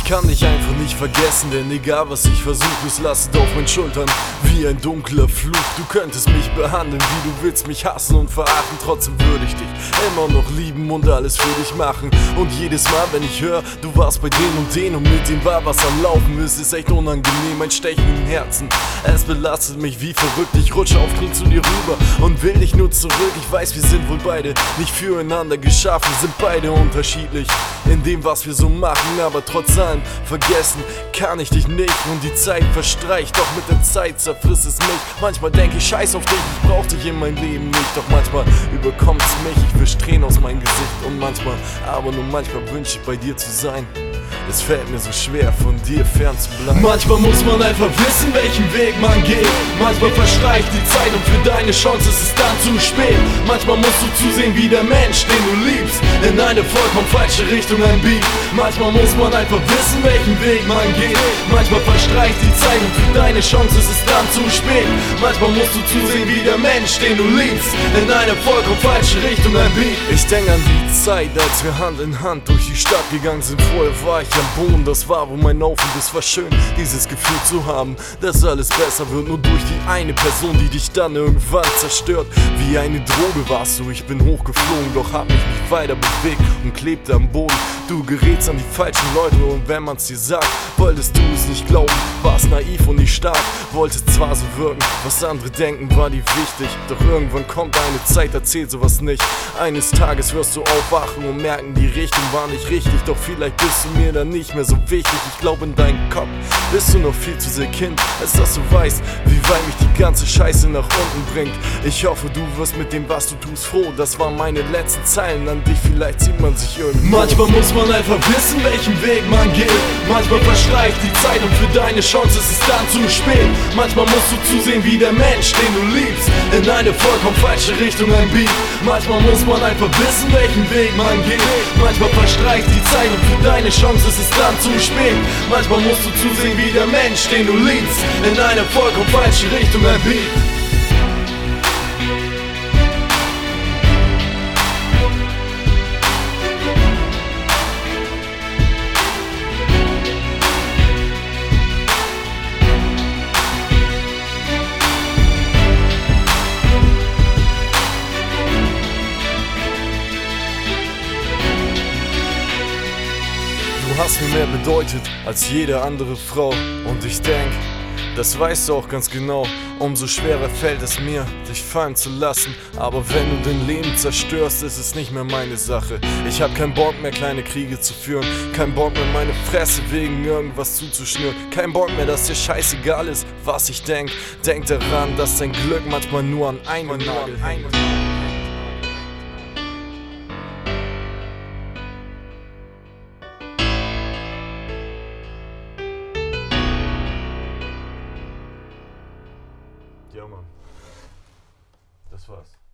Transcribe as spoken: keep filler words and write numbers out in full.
kann dich einfach nicht vergessen, denn egal was ich versuche, es lastet auf meinen Schultern wie ein dunkler Fluch. Du könntest mich behandeln, wie du willst, mich hassen und verachten, trotzdem würde ich dich immer noch lieben und alles für dich machen. Und jedes Mal, wenn ich höre, du warst bei denen und denen und mit denen war was am Laufen, ist es echt unangenehm, ein Stechen im Herzen. Es belastet mich wie verrückt, ich rutsche auf Knie zu dir rüber und will dich nur zurück. Ich weiß, wir sind wohl beide nicht füreinander geschaffen, sind beide unterschiedlich in dem, was wir so machen, aber trotz allem vergessen kann ich dich nicht und die Zeit verstreicht, doch mit der Zeit zerfrisst es mich. Manchmal denke ich, scheiß auf dich, ich brauch dich in mein Leben nicht, doch manchmal überkommt's mich, ich wisch Tränen aus meinem Gesicht und manchmal, aber nur manchmal wünsche ich bei dir zu sein. Es fällt mir so schwer, von dir fern zu bleiben. Manchmal muss man einfach wissen, welchen Weg man geht. Manchmal verstreicht die Zeit und für deine Chance ist es dann zu spät. Manchmal musst du zusehen, wie der Mensch, den du liebst, in eine vollkommen falsche Richtung einbiegt. Manchmal muss man einfach wissen, welchen Weg man geht. Manchmal verstreicht die Zeit und für deine Chance ist es dann zu spät. Manchmal musst du zusehen, wie der Mensch, den du liebst, in eine vollkommen falsche Richtung einbiegt. Ich denke an die Zeit, als wir Hand in Hand durch die Stadt gegangen sind. Vorher war ich am Boden, das war wo mein Auf und es war schön, dieses Gefühl zu haben, dass alles besser wird, nur durch die eine Person, die dich dann irgendwann zerstört. Wie eine Droge warst du, ich bin hochgeflogen, doch hab mich nicht weiter bewegt und klebte am Boden. Du gerätst an die falschen Leute und wenn man's dir sagt, wolltest du es nicht glauben, warst naiv und nicht stark, wolltest zwar so wirken, was andere denken war dir wichtig, doch irgendwann kommt eine Zeit, erzählt sowas nicht. Eines Tages wirst du aufwachen und merken, die Richtung war nicht richtig, doch vielleicht bist du mir dann nicht mehr so wichtig. Ich glaube, in deinem Kopf bist du noch viel zu sehr Kind, als dass du weißt, wie weit mich die ganze Scheiße nach unten bringt. Ich hoffe, du wirst mit dem, was du tust, froh. Das waren meine letzten Zeilen an dich, vielleicht sieht man sich irgendwo. Manchmal muss man einfach wissen, welchen Weg man geht. Manchmal verstreicht die Zeit und für deine Chance ist es dann zu spät. Manchmal musst du zusehen, wie der Mensch, den du liebst, in eine vollkommen falsche Richtung einbiegt. Manchmal muss man einfach wissen, welchen Weg man geht. Manchmal verstreicht die Zeit und für deine Chance ist es dann zu spät. Manchmal musst du zusehen, wie der Mensch, den du liebst, in eine vollkommen falsche Richtung einbiegt. Du hast mir mehr bedeutet als jede andere Frau und ich denk, das weißt du auch ganz genau. Umso schwerer fällt es mir, dich fallen zu lassen. Aber wenn du dein Leben zerstörst, ist es nicht mehr meine Sache. Ich hab keinen Bock mehr, kleine Kriege zu führen. Kein Bock mehr, meine Fresse wegen irgendwas zuzuschnüren. Kein Bock mehr, dass dir scheißegal ist, was ich denk. Denk daran, dass dein Glück manchmal nur an einem Nagel hängt. Ja, Mann. Das war's.